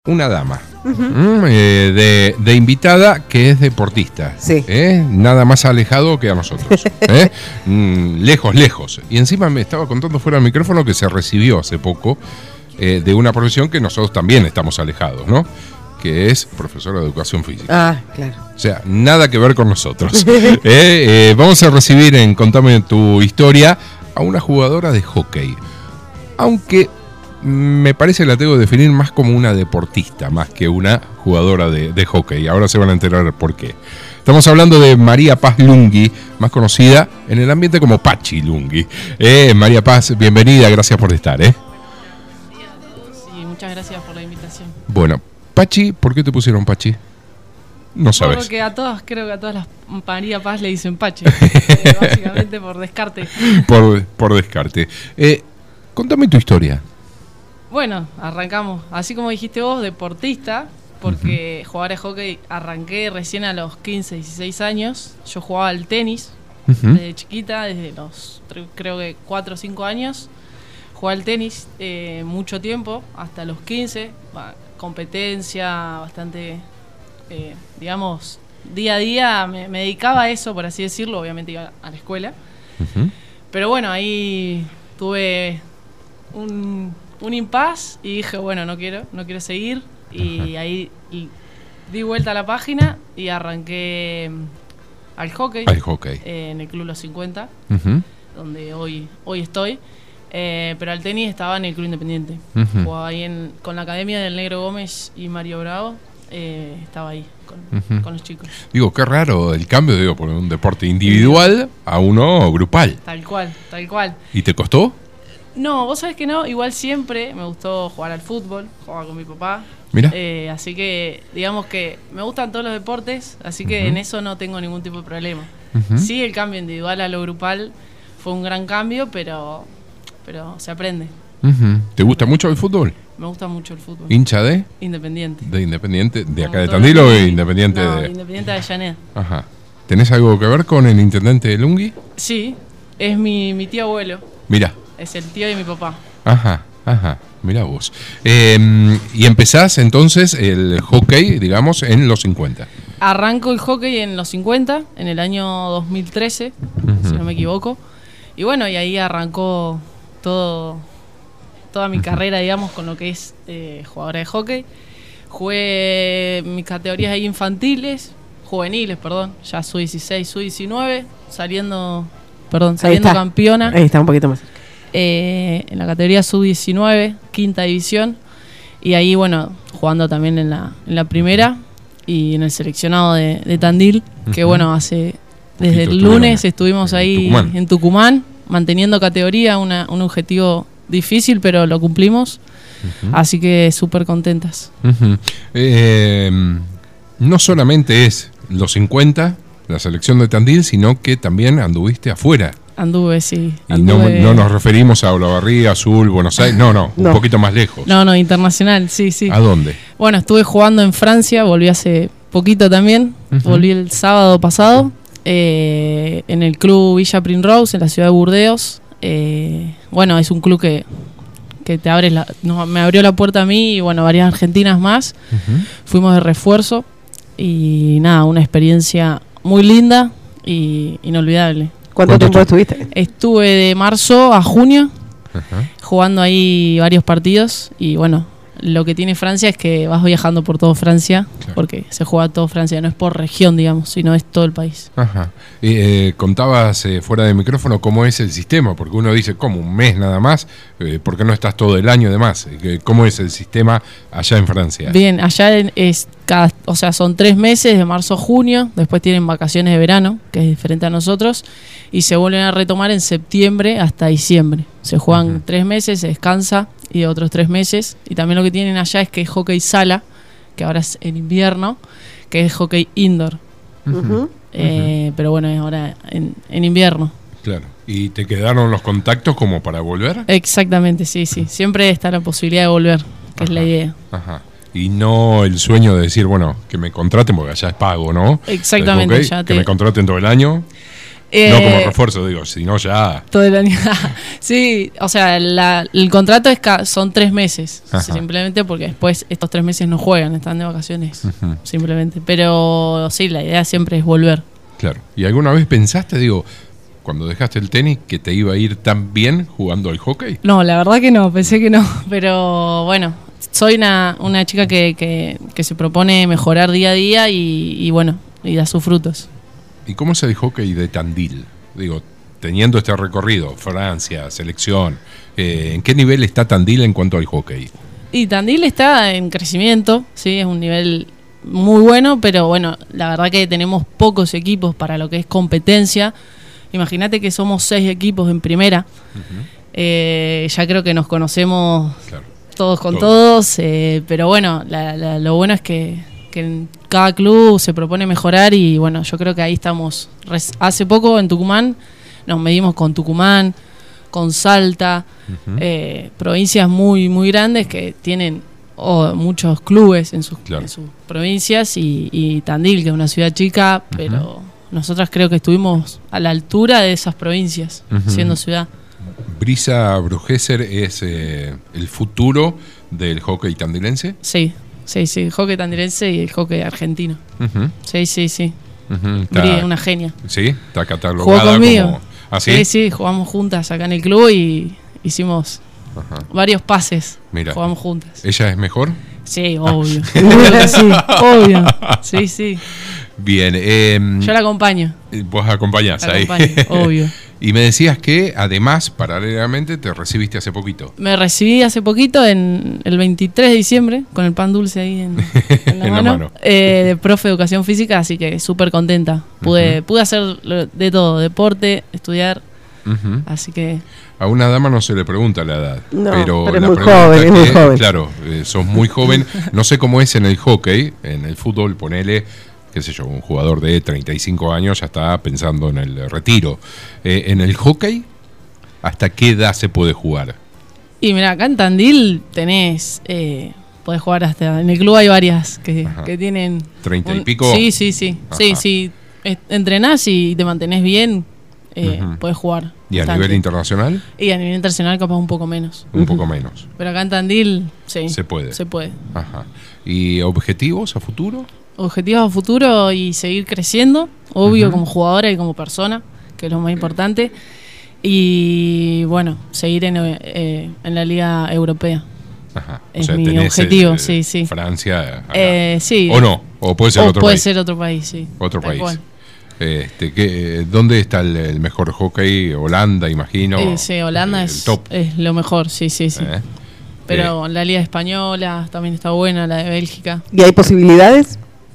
Una dama de invitada que es deportista, sí. Nada más alejado que a nosotros, lejos. Y encima me estaba contando fuera del micrófono que se recibió hace poco de una profesión que nosotros también estamos alejados, ¿no? Que es profesora de educación física. Ah, claro. O sea, nada que ver con nosotros. Vamos a recibir en Contame tu historia a una jugadora de hockey, aunque me parece que la tengo que definir más como una deportista, más que una jugadora de hockey. Ahora se van a enterar por qué. Estamos hablando de María Paz Lunghi, más conocida en el ambiente como Pachi Lunghi. María Paz, bienvenida, gracias por estar. Sí, muchas gracias por la invitación. Bueno, Pachi, ¿por qué te pusieron Pachi? No sabes. Porque creo que a todas las María Paz le dicen Pachi. Básicamente por descarte. Por descarte. Contame tu historia. Bueno, arrancamos. Así como dijiste vos, deportista, porque jugar a hockey arranqué recién a los 15, 16 años. Yo jugaba al tenis desde chiquita, desde los creo que 4 o 5 años. Jugué al tenis mucho tiempo, hasta los 15. Competencia bastante, digamos, día a día me dedicaba a eso, por así decirlo. Obviamente iba a la escuela. Pero bueno, ahí tuve un impasse y dije, bueno, no quiero seguir. Y ahí di vuelta a la página y arranqué al hockey. En el Club Los 50, donde hoy estoy. Pero al tenis estaba en el Club Independiente. Jugaba ahí con la academia del Negro Gómez y Mario Bravo. Estaba ahí con los chicos. Digo, qué raro el cambio, por un deporte individual a uno grupal. Tal cual. ¿Y te costó? No, vos sabés que no. Igual siempre me gustó jugar al fútbol. Jugaba con mi papá. Mira. Así que, digamos que me gustan todos los deportes. Así que en eso no tengo ningún tipo de problema. Sí, el cambio individual a lo grupal fue un gran cambio, pero se aprende. ¿Te gusta mucho el fútbol? Me gusta mucho el fútbol. ¿Hincha de? Independiente. ¿De Independiente? ¿De acá de Tandil o Independiente de...? Independiente de Avellaneda. Ajá. ¿Tenés algo que ver con el intendente Lunghi? Sí, es mi tío abuelo. Mira. Es el tío de mi papá. Ajá. Mirá vos. Y empezás entonces el hockey, digamos, en los 50. Arranco el hockey en los 50, en el año 2013, si no me equivoco. Y bueno, y ahí arrancó toda mi carrera, digamos, con lo que es jugadora de hockey. Jugué mis categorías ahí juveniles, ya sub-16, sub-19, saliendo campeona. Ahí está, un poquito más. En la categoría sub-19, quinta división. Y ahí, bueno, jugando también en la primera y en el seleccionado de Tandil, que bueno, desde el lunes estuvimos ahí en Tucumán, manteniendo categoría, un objetivo difícil, pero lo cumplimos. Así que súper contentas. No solamente es los 50, la selección de Tandil, sino que también anduviste afuera. Anduve, sí. Y no nos referimos a Olavarría, Azul, Buenos Aires, no, un poquito más lejos. No, internacional, sí. ¿A dónde? Bueno, estuve jugando en Francia, volví hace poquito también, volví el sábado pasado, en el club Villa Primrose, en la ciudad de Burdeos. Bueno, es un club que te abre me abrió la puerta a mí y bueno, varias argentinas más. Fuimos de refuerzo y nada, una experiencia muy linda y inolvidable. ¿Cuánto tiempo estuviste? Estuve de marzo a junio jugando ahí varios partidos y bueno, lo que tiene Francia es que vas viajando por toda Francia, claro, porque se juega toda Francia, no es por región, digamos, sino es todo el país. Ajá. Contabas fuera de micrófono cómo es el sistema, porque uno dice, ¿cómo? ¿Un mes nada más? ¿Por qué no estás todo el año además? ¿Cómo es el sistema allá en Francia? Bien, allá son 3 meses, de marzo a junio, después tienen vacaciones de verano, que es diferente a nosotros, y se vuelven a retomar en septiembre hasta diciembre. Se juegan 3 meses, se descansa, y otros 3 meses. Y también lo que tienen allá es que es hockey sala, que ahora es en invierno, que es hockey indoor. Pero bueno, es ahora en invierno. Claro. ¿Y te quedaron los contactos como para volver? Exactamente, sí. Siempre está la posibilidad de volver, que es la idea. Ajá. Y no el sueño de decir, bueno, que me contraten, porque allá es pago, ¿no? Exactamente. Que me contraten todo el año. No como refuerzo, digo, si no ya... Todo el año. Sí, o sea, el contrato son 3 meses. Ajá. Simplemente porque después estos 3 meses no juegan, están de vacaciones. Simplemente. Pero sí, la idea siempre es volver. Claro. ¿Y alguna vez pensaste, digo, cuando dejaste el tenis, que te iba a ir tan bien jugando al hockey? No, la verdad que no, pensé que no. Pero bueno, soy una chica que se propone mejorar día a día y bueno, y da sus frutos. ¿Y cómo es el hockey de Tandil? Digo, teniendo este recorrido, Francia, selección, ¿en qué nivel está Tandil en cuanto al hockey? Y Tandil está en crecimiento, sí, es un nivel muy bueno, pero bueno, la verdad que tenemos pocos equipos para lo que es competencia. Imagínate que somos 6 equipos en primera. Ya creo que nos conocemos todos con todos, pero bueno, lo bueno es que en cada club se propone mejorar y bueno, yo creo que ahí estamos. Hace poco en Tucumán nos medimos con Tucumán, con Salta, provincias muy, muy grandes que tienen muchos clubes en sus provincias y Tandil, que es una ciudad chica, pero nosotras creo que estuvimos a la altura de esas provincias, siendo ciudad. ¿Brisa Brugesser es el futuro del hockey tandilense? Sí, el hockey tandilense y el hockey argentino. Sí. Está, una genia. Sí, está catalogada jugó conmigo. como... ¿Ah, sí? Sí, jugamos juntas acá en el club y hicimos varios pases. Mira, jugamos juntas. ¿Ella es mejor? Sí, obvio. Obvio que sí, obvio. Sí. Bien. Yo la acompaño. Vos acompañás La ahí. acompaño, obvio. Y me decías que además, paralelamente, te recibiste hace poquito. Me recibí hace poquito, en el 23 de diciembre, con el pan dulce ahí en la mano. De profe de educación física, así que súper contenta. Pude hacer de todo, deporte, estudiar, así que... A una dama no se le pregunta la edad, No, pero es la muy pregunta joven, es muy joven. Claro, sos muy joven. No sé cómo es en el hockey, en el fútbol, ponele, qué sé yo, un jugador de 35 años ya está pensando en el retiro. En el hockey, ¿hasta qué edad se puede jugar? Y mira, acá en Tandil podés jugar hasta... En el club hay varias que tienen... 30 y pico. Sí. Sí, entrenás y te mantenés bien, podés jugar. ¿Y a nivel internacional? Y a nivel internacional capaz un poco menos. Un poco menos. Pero acá en Tandil, sí. Se puede. Ajá. ¿Y objetivos a futuro? Objetivos a futuro y seguir creciendo, obvio, como jugadora y como persona, que es lo más importante. Y bueno, seguir en la Liga Europea. Ajá. Es mi objetivo, sí. Francia. Sí. ¿O no? ¿O puede ser otro país? Puede ser otro país, sí. Otro país. ¿Dónde está el mejor hockey? Holanda, imagino. Sí, Holanda es lo mejor, sí. Pero la Liga Española también está buena, la de Bélgica. ¿Y hay posibilidades?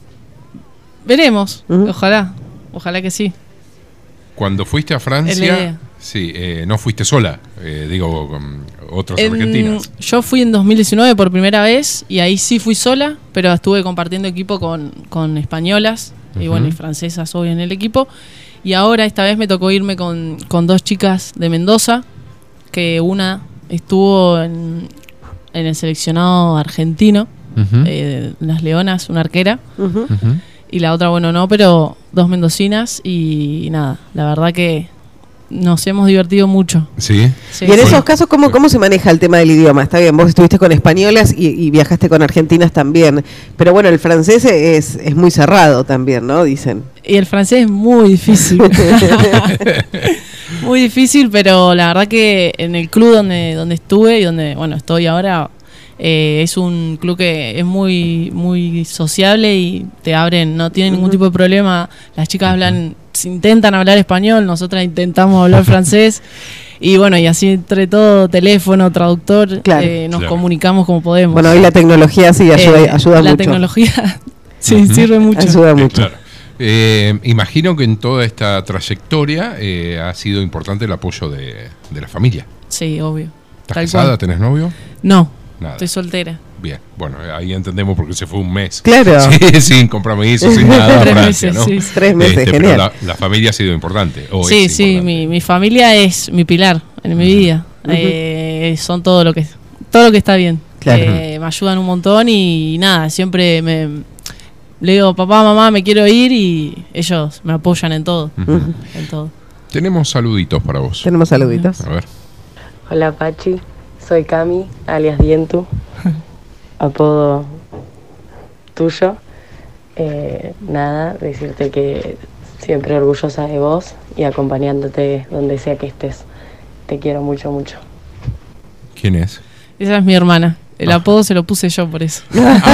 Veremos, ojalá que sí. Cuando fuiste a Francia, sí, no fuiste sola, digo, con otras argentinas. Yo fui en 2019 por primera vez y ahí sí fui sola, pero estuve compartiendo equipo con españolas y bueno, y francesas obvio en el equipo. Y ahora esta vez me tocó irme con 2 chicas de Mendoza, que una estuvo en el seleccionado argentino, las Leonas, una arquera. Y la otra, bueno, no, pero 2 mendocinas y nada, la verdad que nos hemos divertido mucho. Sí. Y en esos casos, ¿cómo se maneja el tema del idioma? Está bien, vos estuviste con españolas y viajaste con argentinas también, pero bueno, el francés es muy cerrado también, ¿no? Dicen. Y el francés es muy difícil. Muy difícil, pero la verdad que en el club donde estuve y donde, bueno, estoy ahora... es un club que es muy muy sociable y te abren, no tienen ningún tipo de problema. Las chicas intentan hablar español, nosotras intentamos hablar francés y bueno, y así entre todo, teléfono, traductor, nos comunicamos como podemos. Bueno, hoy la tecnología sí ayuda mucho. La tecnología sí sirve mucho. Ayuda mucho. Claro. Imagino que en toda esta trayectoria ha sido importante el apoyo de la familia. Sí, obvio. ¿Estás casada? ¿Tenés novio? No. Nada. Estoy soltera. Bien, bueno, ahí entendemos porque se fue un mes. Claro. Sí, sin compromiso, sin nada. 3 Francia, meses, ¿no? sí. 3 meses, genial. Pero la familia ha sido importante. Sí, mi familia es mi pilar en mi vida. Son todo lo que está bien. Claro. Me ayudan un montón y nada, siempre le digo, papá, mamá, me quiero ir y ellos me apoyan en todo. En todo. tenemos saluditos para vos. Tenemos saluditos. A ver. Hola Pachi, soy Cami, alias Dientu, apodo tuyo. Nada, decirte que siempre orgullosa de vos y acompañándote donde sea que estés. Te quiero mucho, mucho. ¿Quién es? Esa es mi hermana. El apodo se lo puse yo por eso.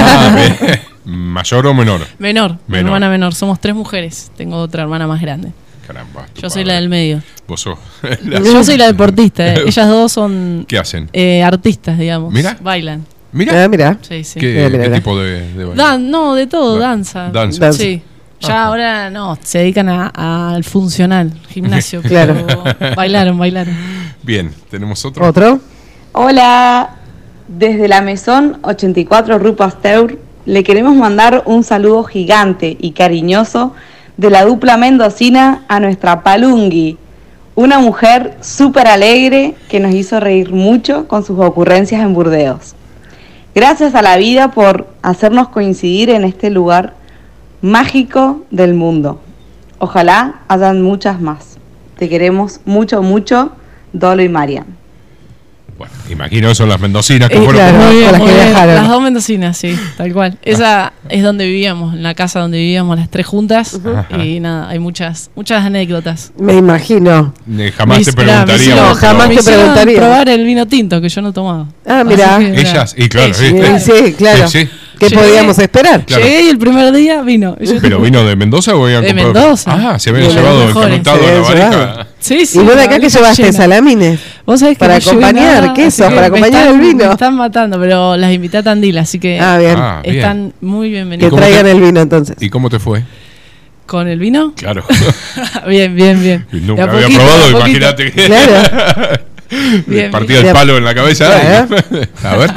¿Mayor o menor? Menor, mi hermana menor. Somos 3 mujeres. Tengo otra hermana más grande. Caramba. Yo soy la del medio. Vos sos. Yo soy la deportista. Ellas dos son. ¿Qué hacen? Artistas, digamos. Mira. Bailan. Mira. Mira. Sí, sí. ¿Qué tipo de baile? No, de todo, danza. Danza. Sí. Ya ahora no, se dedican al funcional, gimnasio. Claro. Bailaron. Bien, ¿tenemos otro? ¿Otro? Hola, desde la Mesón 84 Rue Pasteur le queremos mandar un saludo gigante y cariñoso de la dupla mendocina a nuestra Palungui, una mujer súper alegre que nos hizo reír mucho con sus ocurrencias en Burdeos. Gracias a la vida por hacernos coincidir en este lugar mágico del mundo. Ojalá hayan muchas más. Te queremos mucho, mucho, Dolo y Marian. Bueno, imagino son las mendocinas que fueron. Claro, Muy bien, con las muy que bien. viajaron. Las 2 mendocinas, sí, tal cual. Esa es donde vivíamos, en la casa donde vivíamos las 3 juntas. Ajá. Y nada, hay muchas anécdotas. Me imagino. Jamás te preguntaría. no, jamás me te hicieron preguntaría. probar el vino tinto que yo no tomaba. Ah, mira. Así que, Ellas, y claro, Sí, ¿viste? Sí, claro. Sí, sí. ¿Qué Llegué. podíamos esperar? Claro. Llegué y el primer día vino. Y yo- ¿Pero vino de Mendoza o habían De comprado? Mendoza. Ah, se habían De los llevado mejores. encanutado Se a la habían varija. Sí, sí. ¿Y vos de la acá que valija llevaste llena. salamines? Vos sabés que Para no llevé acompañar, nada, queso, así que para me acompañar el vino. Me están matando, pero las invité a Tandil, así que Ah, bien. Ah, bien. están muy Que bienvenidos. cómo traigan te- el vino entonces. ¿Y cómo te fue? ¿Con el vino? Claro. Bien. Nunca De a había poquito, probado, de a poquito. imagínate que. Claro. Bien, Partía bien. el palo en la cabeza. Claro. A ver.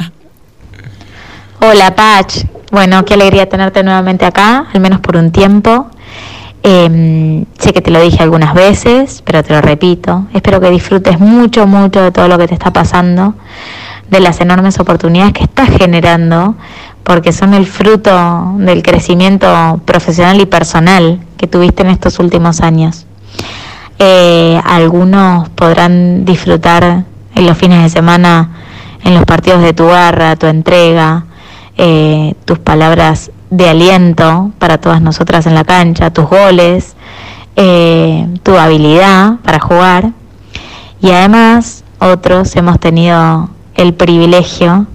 Hola Pach, bueno, qué alegría tenerte nuevamente acá, al menos por un tiempo. Sé que te lo dije algunas veces, pero te lo repito. Espero que disfrutes mucho de todo lo que te está pasando, de las enormes oportunidades que estás generando, porque son el fruto del crecimiento profesional y personal que tuviste en estos últimos años. Algunos podrán disfrutar en los fines de semana, en los partidos de tu garra, tu entrega, tus palabras de aliento para todas nosotras en la cancha, tus goles, tu habilidad para jugar. Y además otros hemos tenido el privilegio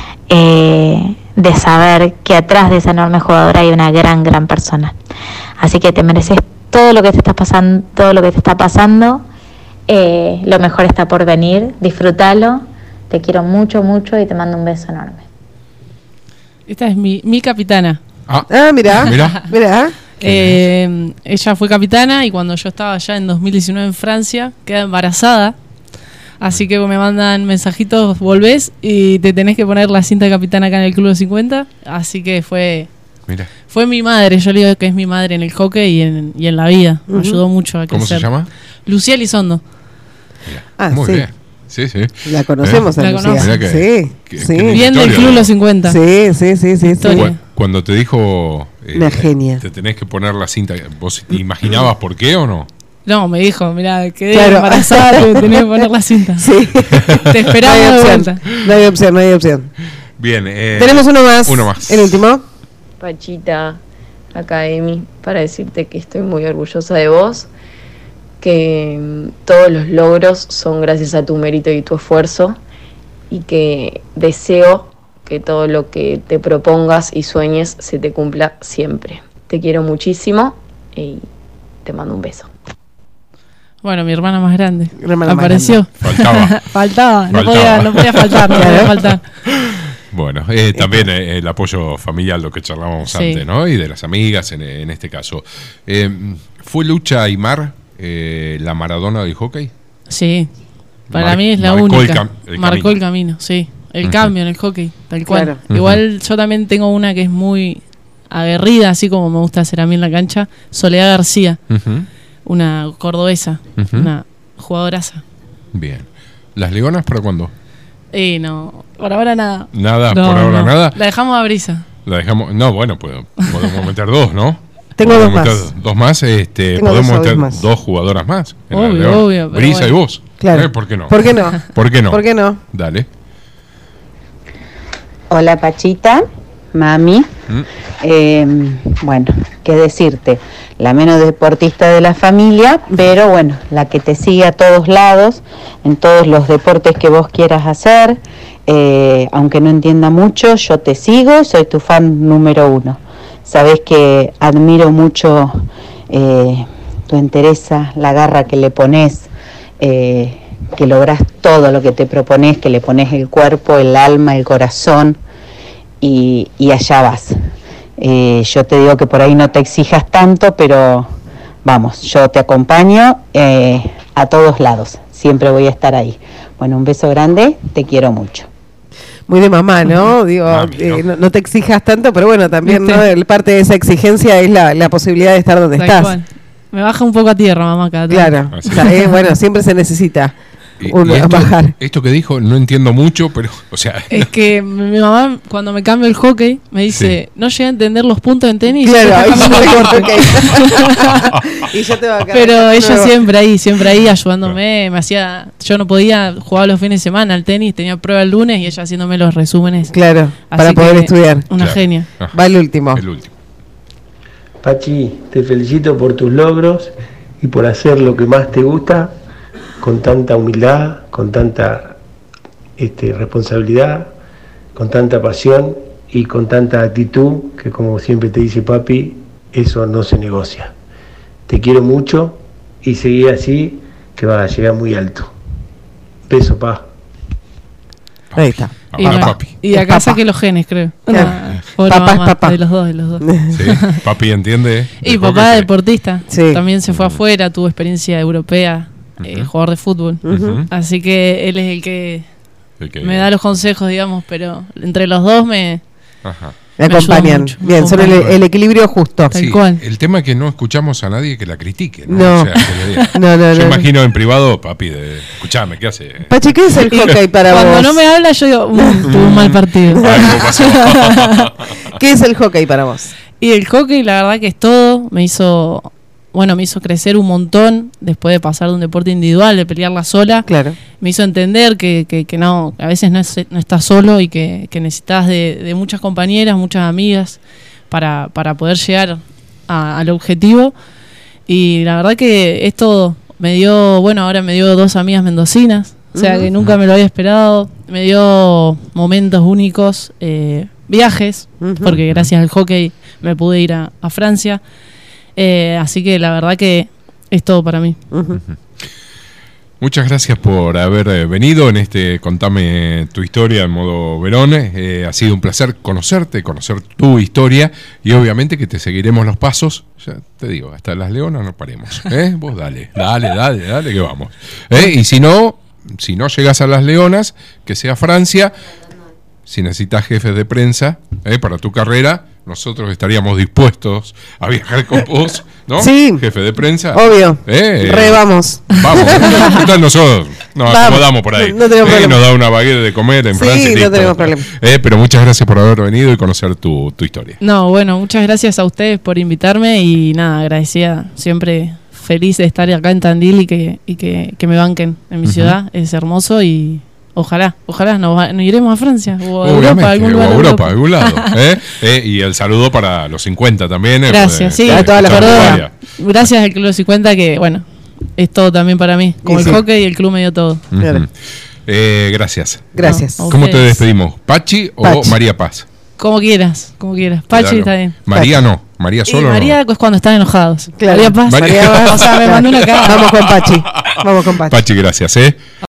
de saber que atrás de esa enorme jugadora hay una gran persona. Así que te mereces todo lo que te está pasando, lo mejor está por venir, disfrútalo. Te quiero mucho y te mando un beso enorme. Esta es mi capitana. Ah, Ah, mira. Mirá. Mira. Ella fue capitana y cuando yo estaba allá en 2019 en Francia, quedé embarazada. Así que me mandan mensajitos, volvés y te tenés que poner la cinta de capitana acá en el Club de 50. Así que fue mira. mi madre. Yo le digo que es mi madre en el hockey y en la vida. Me ayudó mucho a crecer. ¿Cómo se llama? Lucía Elizondo. Mira. Ah, Muy sí. bien. Sí. La conocemos a La Lucía. conozco. Mirá que- Sí, que- sí. que- Bien del historia, Club ¿no? Los 50. Sí. Historia. Cuando te dijo Una genia. te tenés que poner la cinta, ¿vos te imaginabas por qué o no? No, me dijo, mira, quedé Claro. embarazada, te tenía que poner la cinta. Sí. Te esperaba de vuelta. No hay opción. Bien. Tenemos uno más. Uno más. El último. Pachita, acá Emi, para decirte que estoy muy orgullosa de vos, que todos los logros son gracias a tu mérito y tu esfuerzo, y que deseo que todo lo que te propongas y sueñes se te cumpla siempre. Te quiero muchísimo y te mando un beso. Bueno, mi hermana más grande. Hermana más Apareció. Faltaba. Faltaba. No Faltaba. podía faltar, no podía faltar. Bueno, también el apoyo familiar, lo que charlábamos Sí. antes, ¿no? Y de las amigas en este caso. ¿Fue Lucha Aymar la Maradona del hockey? Sí. Para mí es la marcó única. el Marcó camino. el camino, sí. El Ujú. cambio en el hockey, tal cual. Claro. Igual yo también tengo una que es muy aguerrida, así como me gusta hacer a mí en la cancha. Soledad García, Ujú. una cordobesa, Ujú. una jugadoraza. Bien. ¿Las Leonas para cuándo? No, por ahora nada. Nada, No, por ahora no. nada. La dejamos a brisa. La dejamos. No, bueno, podemos meter dos, ¿no? Tengo dos más. Dos más, podemos meter más. dos jugadoras más. Obvio. Brisa bueno. y vos. Claro. ¿Por qué no? ¿Por qué no? ¿Por qué no? ¿Por qué no? Dale. Hola Pachita, mami. Bueno, qué decirte, la menos deportista de la familia, pero bueno, la que te sigue a todos lados, en todos los deportes que vos quieras hacer, aunque no entienda mucho, yo te sigo, soy tu fan número 1. Sabés que admiro mucho tu entereza, la garra que le pones, que lográs todo lo que te propones, que le pones el cuerpo, el alma, el corazón y allá vas. Yo te digo que por ahí no te exijas tanto, pero vamos, yo te acompaño a todos lados, siempre voy a estar ahí. Bueno, un beso grande, te quiero mucho. Muy de mamá, ¿no? Digo, no te exijas tanto, pero bueno, también ¿no? Parte de esa exigencia es la posibilidad de estar donde estás. Cual. Me baja un poco a tierra, mamá, cada tanto. Claro, o sea, bueno, siempre se necesita bajar. Esto que dijo, no entiendo mucho, pero, o sea... Es que mi mamá, cuando me cambio el hockey, me dice, no llegué a entender los puntos en tenis. Claro, ahí se me corta, okay. Y ya te va a pero ella siempre ahí, ayudándome. Me hacía, yo no podía jugar los fines de semana al tenis, tenía prueba el lunes y ella haciéndome los resúmenes. Claro, así para poder estudiar. Una genia. Va el último. Pachi, te felicito por tus logros y por hacer lo que más te gusta con tanta humildad, con tanta responsabilidad, con tanta pasión y con tanta actitud que, como siempre te dice papi, eso no se negocia. Te quiero mucho y seguí así que vas a llegar muy alto. Beso, pa. Ahí está. Y acá saqué los genes, creo. Papá es papá. De los dos. Sí, papi entiende. Y papá es deportista. Sí. También se fue afuera, tuvo experiencia europea, jugador de fútbol. Así que él es el que me da los consejos, digamos, pero entre los dos me acompañan. Bien, son el equilibrio justo. Sí, cual. El tema es que no escuchamos a nadie que la critique, ¿no? No. O sea, que le diga. No, yo imagino en privado, papi, escuchame, ¿qué hace? Pachi, ¿qué es el hockey para vos? Cuando no me habla, yo digo, tuvo un mal partido. Algo pasó. ¿Qué es el hockey para vos? Y el hockey, la verdad que es todo. Me hizo crecer un montón después de pasar de un deporte individual, de pelearla sola. Claro. Me hizo entender que no, a veces no estás solo y que necesitas de muchas compañeras, muchas amigas para poder llegar al objetivo. Y la verdad que esto ahora me dio 2 amigas mendocinas, o sea que nunca me lo había esperado. Me dio momentos únicos, viajes, porque gracias al hockey me pude ir a Francia. Así que la verdad que es todo para mí. Muchas gracias por haber venido en Contame tu historia en modo Verón. Ha sido un placer conocerte, conocer tu historia y obviamente que te seguiremos los pasos. Ya te digo, hasta las Leonas no paremos. Vos dale, que vamos. Y si no llegas a las Leonas, que sea Francia, si necesitas jefes de prensa para tu carrera, nosotros estaríamos dispuestos a viajar con vos, ¿no? Sí. Jefe de prensa. Obvio. Vamos. Total, nosotros nos acomodamos por ahí. No tenemos problema. Nos da una baguette de comer en Francia. Sí, no tenemos problema. Pero muchas gracias por haber venido y conocer tu historia. No, bueno, muchas gracias a ustedes por invitarme y nada, agradecida, siempre feliz de estar acá en Tandil y que me banquen en mi ciudad. Es hermoso y ojalá nos iremos a Francia o a Europa, a algún lado. Y el saludo para los 50 también. Gracias, sí, a todas las personas. Gracias al Club 50 que, bueno, es todo también para mí. Como el hockey y el club me dio todo. Gracias. Gracias. ¿Cómo te despedimos? ¿Pachi o María Paz? Como quieras. Pachi está bien. María no. María solo. Y María no. Es cuando están enojados. Claro. María Paz. O sea, me mandó una cara. Vamos con Pachi. Pachi, gracias.